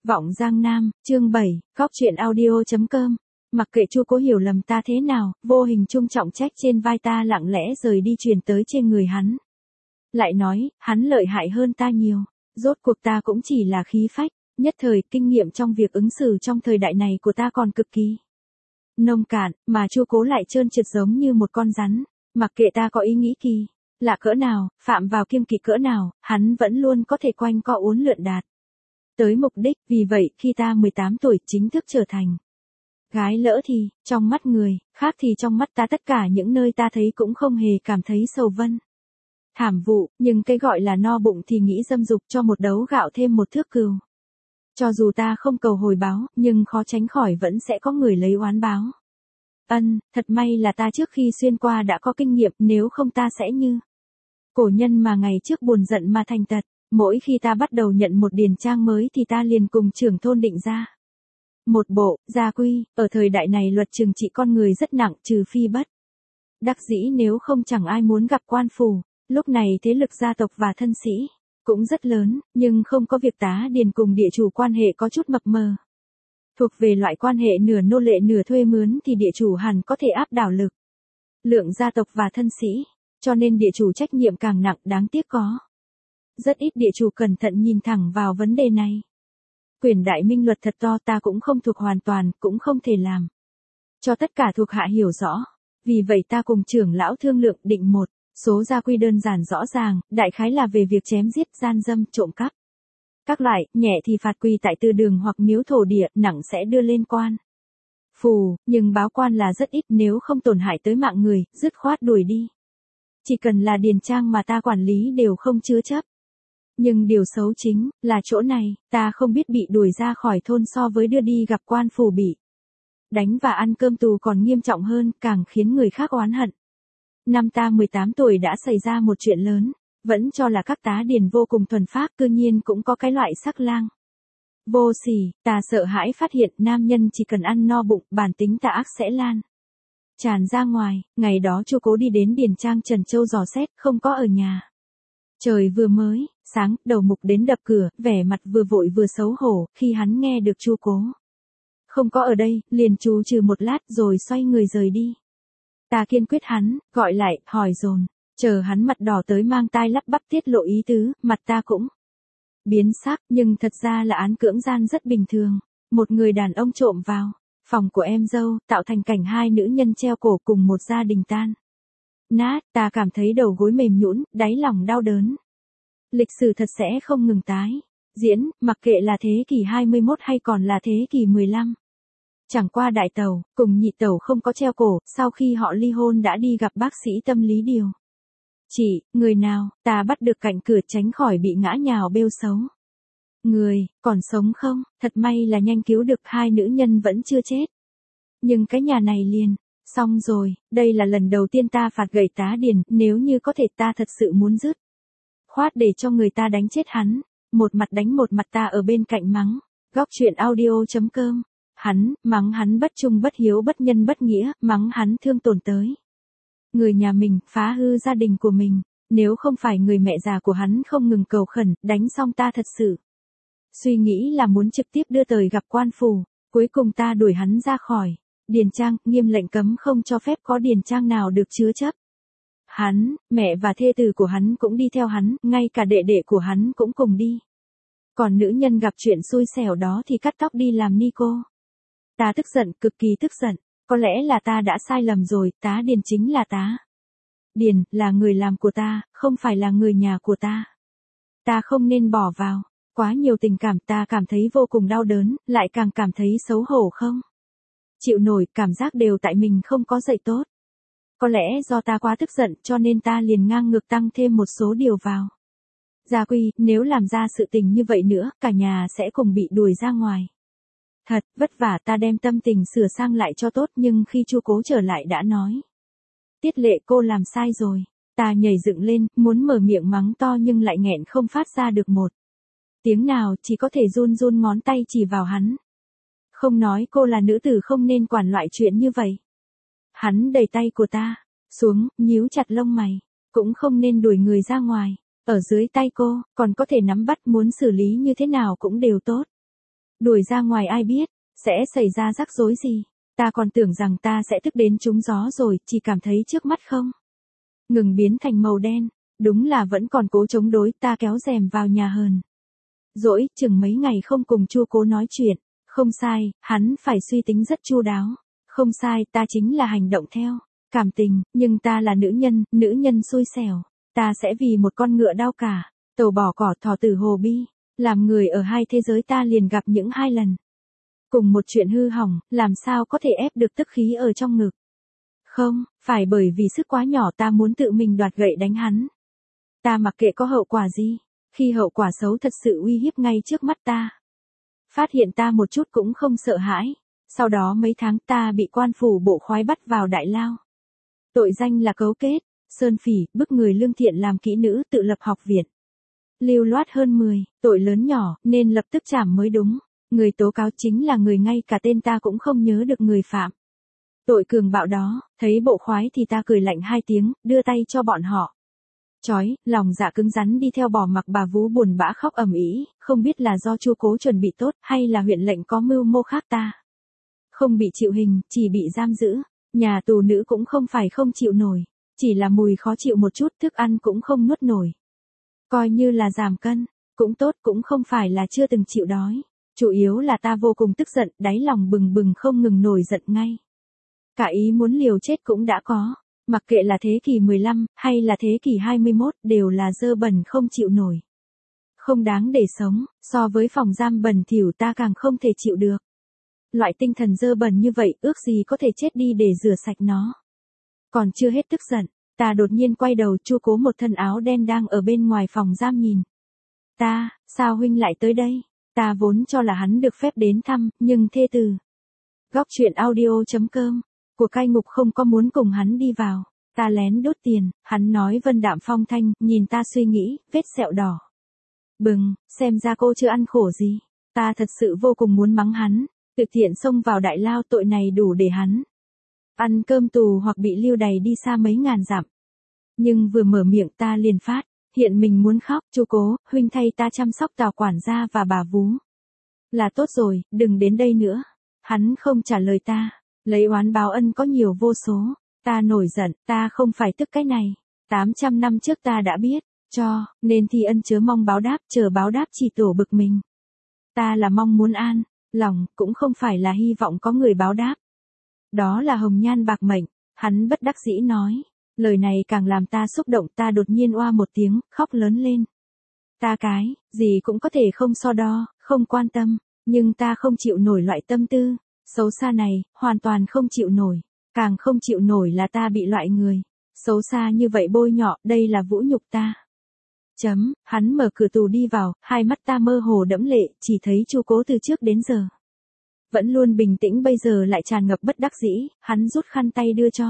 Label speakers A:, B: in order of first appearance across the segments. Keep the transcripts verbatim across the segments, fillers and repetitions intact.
A: Vọng Giang Nam, chương bảy, góc chuyện audio chấm com. Mặc kệ Chu Cố hiểu lầm ta thế nào, vô hình trung trọng trách trên vai ta lặng lẽ rời đi truyền tới trên người hắn. Lại nói, hắn lợi hại hơn ta nhiều, rốt cuộc ta cũng chỉ là khí phách, nhất thời kinh nghiệm trong việc ứng xử trong thời đại này của ta còn cực kỳ nông cạn, mà Chu Cố lại trơn trượt giống như một con rắn, mặc kệ ta có ý nghĩ kỳ lạ cỡ nào, phạm vào kiêng kỵ cỡ nào, hắn vẫn luôn có thể quanh co uốn lượn đạt tới mục đích. Vì vậy khi ta mười tám tuổi chính thức trở thành gái lỡ thì, trong mắt người khác thì trong mắt ta tất cả những nơi ta thấy cũng không hề cảm thấy sầu vân thảm vụ, nhưng cái gọi là no bụng thì nghĩ dâm dục, cho một đấu gạo thêm một thước cừu. Cho dù ta không cầu hồi báo, nhưng khó tránh khỏi vẫn sẽ có người lấy oán báo. Ân, thật may là ta trước khi xuyên qua đã có kinh nghiệm, nếu không ta sẽ như cổ nhân mà ngày trước buồn giận mà thành tật. Mỗi khi ta bắt đầu nhận một điền trang mới thì ta liền cùng trưởng thôn định ra một bộ gia quy. Ở thời đại này luật trừng trị con người rất nặng, trừ phi bất đắc dĩ, nếu không chẳng ai muốn gặp quan phủ. Lúc này thế lực gia tộc và thân sĩ cũng rất lớn, nhưng không có việc tá điền cùng địa chủ quan hệ có chút mập mờ. Thuộc về loại quan hệ nửa nô lệ nửa thuê mướn thì địa chủ hẳn có thể áp đảo lực lượng gia tộc và thân sĩ, cho nên địa chủ trách nhiệm càng nặng. Đáng tiếc có rất ít địa chủ cẩn thận nhìn thẳng vào vấn đề này. Quyền đại minh luật thật to, ta cũng không thuộc hoàn toàn, cũng không thể làm cho tất cả thuộc hạ hiểu rõ. Vì vậy ta cùng trưởng lão thương lượng định một số gia quy đơn giản rõ ràng, đại khái là về việc chém giết, gian dâm, trộm cắp các loại, nhẹ thì phạt quỳ tại tư đường hoặc miếu thổ địa, nặng sẽ đưa lên quan phù, nhưng báo quan là rất ít, nếu không tổn hại tới mạng người, dứt khoát đuổi đi. Chỉ cần là điền trang mà ta quản lý đều không chứa chấp. Nhưng điều xấu chính là chỗ này, ta không biết bị đuổi ra khỏi thôn so với đưa đi gặp quan phủ bị đánh và ăn cơm tù còn nghiêm trọng hơn, càng khiến người khác oán hận. Năm ta mười tám tuổi đã xảy ra một chuyện lớn, vẫn cho là các tá điền vô cùng thuần phác, cư nhiên cũng có cái loại sắc lang vô sỉ. Ta sợ hãi phát hiện nam nhân chỉ cần ăn no bụng, bản tính tà ác sẽ lan tràn ra ngoài. Ngày đó Chu Cố đi đến điền trang Trần Châu dò xét, không có ở nhà. Trời vừa mới sáng, đầu mục đến đập cửa, vẻ mặt vừa vội vừa xấu hổ. Khi hắn nghe được Chu Cố không có ở đây, liền trú trừ một lát rồi xoay người rời đi. Ta kiên quyết hắn, gọi lại, hỏi dồn, chờ hắn mặt đỏ tới mang tai lắp bắp tiết lộ ý tứ, mặt ta cũng biến sắc, nhưng thật ra là án cưỡng gian rất bình thường. Một người đàn ông trộm vào phòng của em dâu, tạo thành cảnh hai nữ nhân treo cổ cùng một gia đình tan nát. Ta cảm thấy đầu gối mềm nhũn, đáy lòng đau đớn. Lịch sử thật sẽ không ngừng tái diễn, mặc kệ là thế kỷ hai mươi mốt hay còn là thế kỷ mười lăm. Chẳng qua đại tẩu cùng nhị tẩu không có treo cổ, sau khi họ ly hôn đã đi gặp bác sĩ tâm lý điều trị. Người nào, ta bắt được cạnh cửa tránh khỏi bị ngã nhào bêu xấu. Người, còn sống không? Thật may là nhanh cứu được, hai nữ nhân vẫn chưa chết. Nhưng cái nhà này liền xong rồi. Đây là lần đầu tiên ta phạt gậy tá điền, nếu như có thể ta thật sự muốn dứt khoát để cho người ta đánh chết hắn. Một mặt đánh một mặt ta ở bên cạnh mắng. Góc chuyện audio chấm com. Hắn, mắng hắn bất trung bất hiếu bất nhân bất nghĩa, mắng hắn thương tổn tới người nhà mình, phá hư gia đình của mình. Nếu không phải người mẹ già của hắn không ngừng cầu khẩn, đánh xong ta thật sự suy nghĩ là muốn trực tiếp đưa tới gặp quan phủ. Cuối cùng ta đuổi hắn ra khỏi điền trang, nghiêm lệnh cấm không cho phép có điền trang nào được chứa chấp. Hắn, mẹ và thê tử của hắn cũng đi theo hắn, ngay cả đệ đệ của hắn cũng cùng đi. Còn nữ nhân gặp chuyện xui xẻo đó thì cắt tóc đi làm ni cô. Ta tức giận, cực kỳ tức giận. Có lẽ là ta đã sai lầm rồi, tá điền chính là tá điền, là người làm của ta, không phải là người nhà của ta. Ta không nên bỏ vào quá nhiều tình cảm, ta cảm thấy vô cùng đau đớn, lại càng cảm thấy xấu hổ không chịu nổi, cảm giác đều tại mình không có dạy tốt. Có lẽ do ta quá tức giận cho nên ta liền ngang ngược tăng thêm một số điều vào gia quy, nếu làm ra sự tình như vậy nữa, cả nhà sẽ cùng bị đuổi ra ngoài. Thật vất vả ta đem tâm tình sửa sang lại cho tốt, nhưng khi Chu Cố trở lại đã nói: Tiết Lệ, cô làm sai rồi. Ta nhảy dựng lên, muốn mở miệng mắng to nhưng lại nghẹn không phát ra được một tiếng nào, chỉ có thể run run ngón tay chỉ vào hắn. Không nói cô là nữ tử không nên quản loại chuyện như vậy. Hắn đẩy tay của ta xuống, nhíu chặt lông mày. Cũng không nên đuổi người ra ngoài. Ở dưới tay cô, còn có thể nắm bắt, muốn xử lý như thế nào cũng đều tốt. Đuổi ra ngoài ai biết, sẽ xảy ra rắc rối gì. Ta còn tưởng rằng ta sẽ thức đến trúng gió rồi, chỉ cảm thấy trước mắt không ngừng biến thành màu đen. Đúng là vẫn còn cố chống đối, ta kéo rèm vào nhà hờn. Dỗi, chừng mấy ngày không cùng Chu Cố nói chuyện. Không sai, hắn phải suy tính rất chu đáo. Không sai, ta chính là hành động theo cảm tình, nhưng ta là nữ nhân, nữ nhân xui xẻo. Ta sẽ vì một con ngựa đau cả, tàu bỏ cỏ thỏ tử hồ bi. Làm người ở hai thế giới ta liền gặp những hai lần. Cùng một chuyện hư hỏng, làm sao có thể ép được tức khí ở trong ngực. Không, phải bởi vì sức quá nhỏ ta muốn tự mình đoạt gậy đánh hắn. Ta mặc kệ có hậu quả gì, khi hậu quả xấu thật sự uy hiếp ngay trước mắt ta. Phát hiện ta một chút cũng không sợ hãi. Sau đó mấy tháng ta bị quan phủ bộ khoái bắt vào đại lao. Tội danh là cấu kết, sơn phỉ, bức người lương thiện làm kỹ nữ tự lập học viện. Lưu loát hơn mười, tội lớn nhỏ, nên lập tức trảm mới đúng. Người tố cáo chính là người ngay cả tên ta cũng không nhớ được người phạm. Tội cường bạo đó, thấy bộ khoái thì ta cười lạnh hai tiếng, đưa tay cho bọn họ. Chói, lòng dạ cứng rắn đi theo bỏ mặc bà vú buồn bã khóc ầm ĩ, không biết là do Chu Cố chuẩn bị tốt hay là huyện lệnh có mưu mô khác ta. Không bị chịu hình, chỉ bị giam giữ. Nhà tù nữ cũng không phải không chịu nổi, chỉ là mùi khó chịu một chút, thức ăn cũng không nuốt nổi. Coi như là giảm cân, cũng tốt, cũng không phải là chưa từng chịu đói. Chủ yếu là ta vô cùng tức giận, đáy lòng bừng bừng không ngừng nổi giận ngay. Cả ý muốn liều chết cũng đã có, mặc kệ là thế kỷ mười lăm, hay là thế kỷ hai mươi mốt, đều là dơ bẩn không chịu nổi. Không đáng để sống, so với phòng giam bẩn thỉu ta càng không thể chịu được. Loại tinh thần dơ bẩn như vậy, ước gì có thể chết đi để rửa sạch nó. Còn chưa hết tức giận, ta đột nhiên quay đầu, Chu Cố một thân áo đen đang ở bên ngoài phòng giam nhìn. Ta, sao huynh lại tới đây? Ta vốn cho là hắn được phép đến thăm, nhưng thê từ. Góc truyện audio chấm com, của cai ngục không có muốn cùng hắn đi vào. Ta lén đốt tiền, hắn nói vân đạm phong thanh, nhìn ta suy nghĩ, vết sẹo đỏ. Bừng, xem ra cô chưa ăn khổ gì. Ta thật sự vô cùng muốn mắng hắn, tự tiện xông vào đại lao, tội này đủ để hắn ăn cơm tù hoặc bị lưu đày đi xa mấy ngàn dặm. Nhưng vừa mở miệng ta liền phát, hiện mình muốn khóc. Chu Cố, huynh thay ta chăm sóc Tào quản gia và bà vú. Là tốt rồi, đừng đến đây nữa. Hắn không trả lời ta, lấy oán báo ân có nhiều vô số. Ta nổi giận, ta không phải tức cái này. tám trăm năm trước ta đã biết, cho, nên thi ân chớ mong báo đáp, chờ báo đáp chỉ tổ bực mình. Ta là mong muốn an lòng, cũng không phải là hy vọng có người báo đáp. Đó là hồng nhan bạc mệnh, hắn bất đắc dĩ nói. Lời này càng làm ta xúc động, ta đột nhiên oa một tiếng, khóc lớn lên. Ta cái, gì cũng có thể không so đo, không quan tâm, nhưng ta không chịu nổi loại tâm tư xấu xa này, hoàn toàn không chịu nổi. Càng không chịu nổi là ta bị loại người xấu xa như vậy bôi nhọ, đây là vũ nhục ta. Chấm, hắn mở cửa tù đi vào, hai mắt ta mơ hồ đẫm lệ, chỉ thấy Chu Cố từ trước đến giờ vẫn luôn bình tĩnh bây giờ lại tràn ngập bất đắc dĩ, hắn rút khăn tay đưa cho.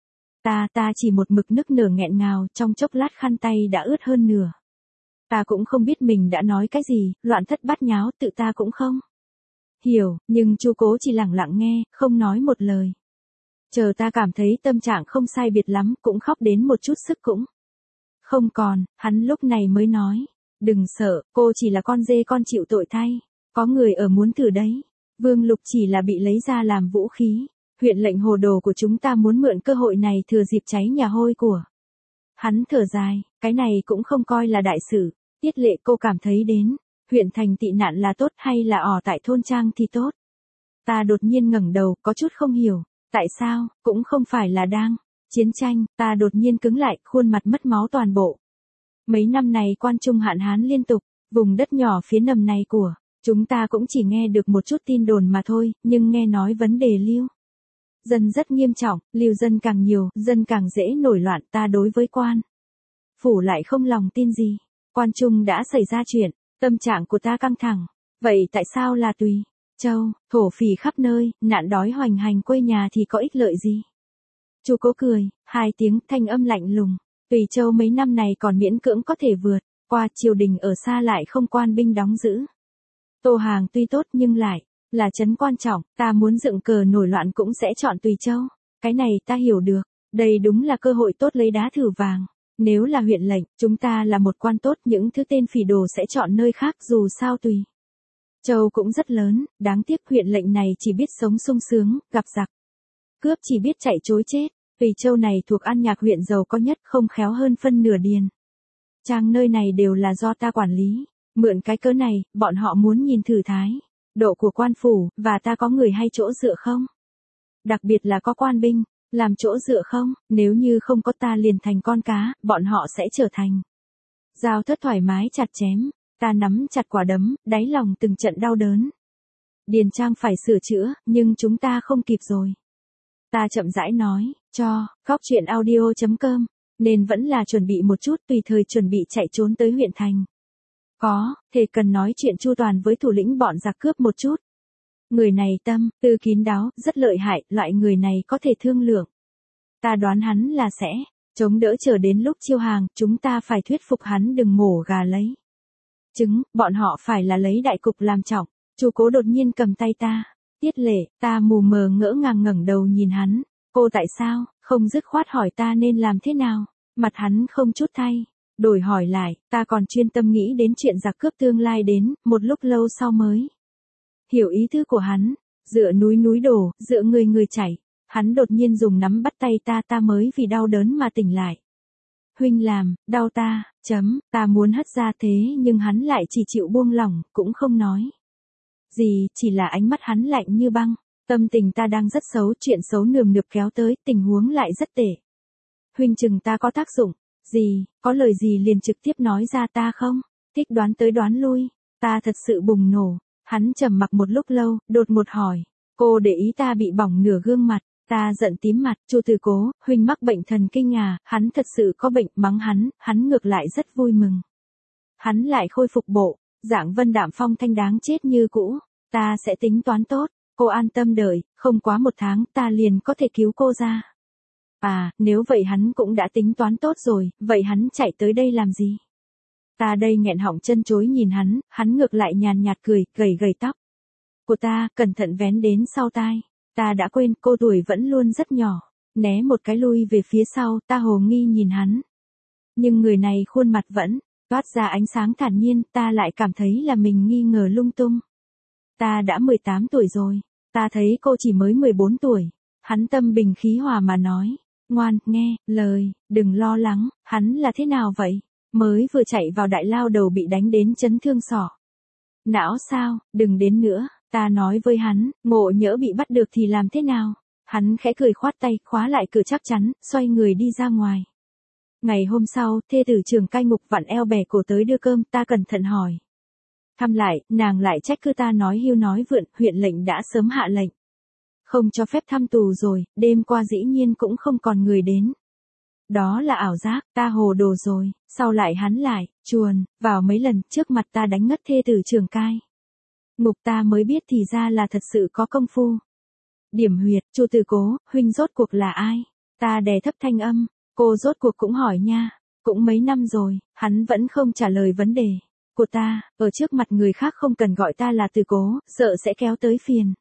A: Ta, ta chỉ một mực nức nở nghẹn ngào, trong chốc lát khăn tay đã ướt hơn nửa. Ta cũng không biết mình đã nói cái gì, loạn thất bát nháo, tự ta cũng không hiểu, nhưng Chu Cố chỉ lặng lặng nghe, không nói một lời. Chờ ta cảm thấy tâm trạng không sai biệt lắm, cũng khóc đến một chút sức cũng không còn, hắn lúc này mới nói. Đừng sợ, cô chỉ là con dê con chịu tội thay. Có người ở muốn thử đấy. Vương Lục chỉ là bị lấy ra làm vũ khí. Huyện lệnh hồ đồ của chúng ta muốn mượn cơ hội này thừa dịp cháy nhà hôi của hắn. Thở dài, cái này cũng không coi là đại sự. Tiết Lệ, cô cảm thấy đến huyện thành tị nạn là tốt hay là ở tại thôn trang thì tốt? Ta đột nhiên ngẩng đầu, có chút không hiểu. Tại sao, cũng không phải là đang chiến tranh. Ta đột nhiên cứng lại, khuôn mặt mất máu toàn bộ. Mấy năm này quan trung hạn hán liên tục, vùng đất nhỏ phía nầm này của chúng ta cũng chỉ nghe được một chút tin đồn mà thôi, nhưng nghe nói vấn đề lưu dân rất nghiêm trọng, lưu dân càng nhiều, dân càng dễ nổi loạn. Ta đối với quan phủ lại không lòng tin gì. Quan trung đã xảy ra chuyện, tâm trạng của ta căng thẳng. Vậy tại sao là Tùy Châu, thổ phỉ khắp nơi, nạn đói hoành hành quê nhà thì có ích lợi gì? Chu Cố cười, hai tiếng, thanh âm lạnh lùng. Tùy Châu mấy năm này còn miễn cưỡng có thể vượt qua, triều đình ở xa lại không quan binh đóng giữ. Tô Hàng tuy tốt nhưng lại là trấn quan trọng, ta muốn dựng cờ nổi loạn cũng sẽ chọn Tùy Châu. Cái này ta hiểu được, đây đúng là cơ hội tốt lấy đá thử vàng. Nếu là huyện lệnh, chúng ta là một quan tốt, những thứ tên phỉ đồ sẽ chọn nơi khác, dù sao Tùy Châu cũng rất lớn, đáng tiếc huyện lệnh này chỉ biết sống sung sướng, gặp giặc cướp chỉ biết chạy trối chết, vì Châu này thuộc An Nhạc huyện giàu có nhất, không khéo hơn phân nửa Điền Trang nơi này đều là do ta quản lý, mượn cái cớ này, bọn họ muốn nhìn thử thái độ của quan phủ, và ta có người hay chỗ dựa không? Đặc biệt là có quan binh, làm chỗ dựa không, nếu như không có ta liền thành con cá, bọn họ sẽ trở thành dao thớt thoải mái chặt chém, ta nắm chặt quả đấm, đáy lòng từng trận đau đớn. Điền Trang phải sửa chữa, nhưng chúng ta không kịp rồi. Ta chậm rãi nói, cho, góc chuyện audio chấm com, nên vẫn là chuẩn bị một chút tùy thời chuẩn bị chạy trốn tới huyện thành. Có, thể cần nói chuyện chu toàn với thủ lĩnh bọn giặc cướp một chút. Người này tâm, tư kín đáo, rất lợi hại, loại người này có thể thương lượng. Ta đoán hắn là sẽ chống đỡ chờ đến lúc chiêu hàng, chúng ta phải thuyết phục hắn đừng mổ gà lấy trứng, bọn họ phải là lấy đại cục làm trọng. Chu Cố đột nhiên cầm tay ta. Tiết Lệ, ta mù mờ ngỡ ngàng ngẩng đầu nhìn hắn. Cô tại sao, không dứt khoát hỏi ta nên làm thế nào? Mặt hắn không chút thay. Đổi hỏi lại, ta còn chuyên tâm nghĩ đến chuyện giặc cướp tương lai đến, một lúc lâu sau mới hiểu ý tứ của hắn. Dựa núi núi đổ, dựa người người chảy. Hắn đột nhiên dùng nắm bắt tay ta, ta mới vì đau đớn mà tỉnh lại. Huynh làm, đau ta, chấm, ta muốn hất ra thế nhưng hắn lại chỉ chịu buông lỏng, cũng không nói gì, chỉ là ánh mắt hắn lạnh như băng. Tâm tình ta đang rất xấu, chuyện xấu nườm nượp kéo tới, tình huống lại rất tệ. Huynh chừng ta có tác dụng gì, có lời gì liền trực tiếp nói ra ta không? Thích đoán tới đoán lui, ta thật sự bùng nổ. Hắn trầm mặc một lúc lâu, đột một hỏi, cô để ý ta bị bỏng nửa gương mặt. Ta giận tím mặt, Chu Từ Cố, huynh mắc bệnh thần kinh à, hắn thật sự có bệnh, mắng hắn, hắn ngược lại rất vui mừng. Hắn lại khôi phục bộ, dạng vân đạm phong thanh đáng chết như cũ, ta sẽ tính toán tốt, cô an tâm đợi, không quá một tháng ta liền có thể cứu cô ra. À, nếu vậy hắn cũng đã tính toán tốt rồi, vậy hắn chạy tới đây làm gì? Ta đây nghẹn họng chân chối nhìn hắn, hắn ngược lại nhàn nhạt cười, gầy gầy tóc của ta, cẩn thận vén đến sau tai. Ta đã quên cô tuổi vẫn luôn rất nhỏ, né một cái lui về phía sau, ta hồ nghi nhìn hắn. Nhưng người này khuôn mặt vẫn toát ra ánh sáng thản nhiên, ta lại cảm thấy là mình nghi ngờ lung tung. Ta đã mười tám tuổi rồi, ta thấy cô chỉ mới mười bốn tuổi. Hắn tâm bình khí hòa mà nói, ngoan, nghe, lời, đừng lo lắng, hắn là thế nào vậy? Mới vừa chạy vào đại lao đầu bị đánh đến chấn thương sọ não sao, đừng đến nữa. Ta nói với hắn, ngộ nhỡ bị bắt được thì làm thế nào? Hắn khẽ cười khoát tay, khóa lại cửa chắc chắn, xoay người đi ra ngoài. Ngày hôm sau, thê tử Trường Cai Ngục vặn eo bẻ cổ tới đưa cơm, ta cẩn thận hỏi. Thăm lại, nàng lại trách cứ ta nói hưu nói vượn, huyện lệnh đã sớm hạ lệnh. Không cho phép thăm tù rồi, đêm qua dĩ nhiên cũng không còn người đến. Đó là ảo giác, ta hồ đồ rồi, sau lại hắn lại, chuồn, vào mấy lần, trước mặt ta đánh ngất thê tử Trường Cai Ngục, ta mới biết thì ra là thật sự có công phu. Điểm huyệt, Chu Từ Cố, huynh rốt cuộc là ai? Ta đè thấp thanh âm, cô rốt cuộc cũng hỏi nha, cũng mấy năm rồi, hắn vẫn không trả lời vấn đề của ta, ở trước mặt người khác không cần gọi ta là Từ Cố, sợ sẽ kéo tới phiền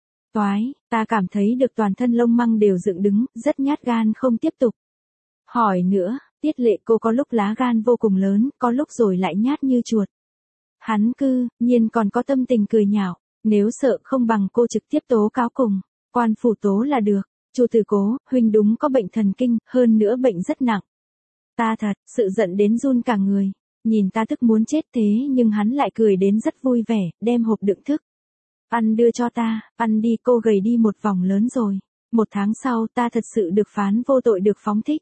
A: toái, ta cảm thấy được toàn thân lông măng đều dựng đứng, rất nhát gan không tiếp tục hỏi nữa. Tiết Lệ, cô có lúc lá gan vô cùng lớn, có lúc rồi lại nhát như chuột. Hắn cư nhiên còn có tâm tình cười nhạo, nếu sợ không bằng cô trực tiếp tố cáo cùng quan phủ tố là được. Chu Từ Cố, huynh đúng có bệnh thần kinh, hơn nữa bệnh rất nặng. Ta thật sự giận đến run cả người, nhìn ta tức muốn chết thế nhưng hắn lại cười đến rất vui vẻ, đem hộp đựng thức ăn đưa cho ta, ăn đi, cô gầy đi một vòng lớn rồi. Một tháng sau ta thật sự được phán vô tội, được phóng thích.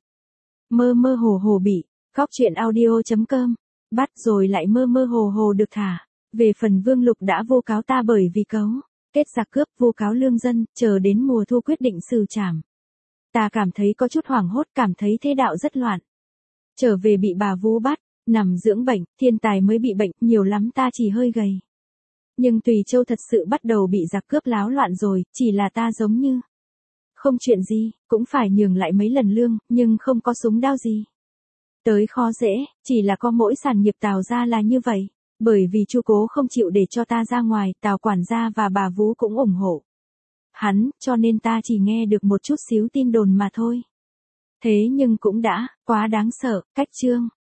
A: Mơ mơ hồ hồ bị góc chuyện audio chấm com bắt rồi lại mơ mơ hồ hồ được thả. Về phần Vương Lục đã vu cáo ta bởi vì cấu kết giặc cướp, vu cáo lương dân, chờ đến mùa thu quyết định xử trảm. Ta cảm thấy có chút hoảng hốt, cảm thấy thế đạo rất loạn. Trở về bị bà vu bắt, nằm dưỡng bệnh, thiên tài mới bị bệnh, nhiều lắm ta chỉ hơi gầy. Nhưng Tùy Châu thật sự bắt đầu bị giặc cướp láo loạn rồi, chỉ là ta giống như không chuyện gì, cũng phải nhường lại mấy lần lương, nhưng không có súng đao gì tới khó dễ, chỉ là có mỗi sản nghiệp Tào gia là như vậy. Bởi vì Chu Cố không chịu để cho ta ra ngoài, Tào quản gia và bà Vũ cũng ủng hộ hắn, cho nên ta chỉ nghe được một chút xíu tin đồn mà thôi. Thế nhưng cũng đã quá đáng sợ, cách chương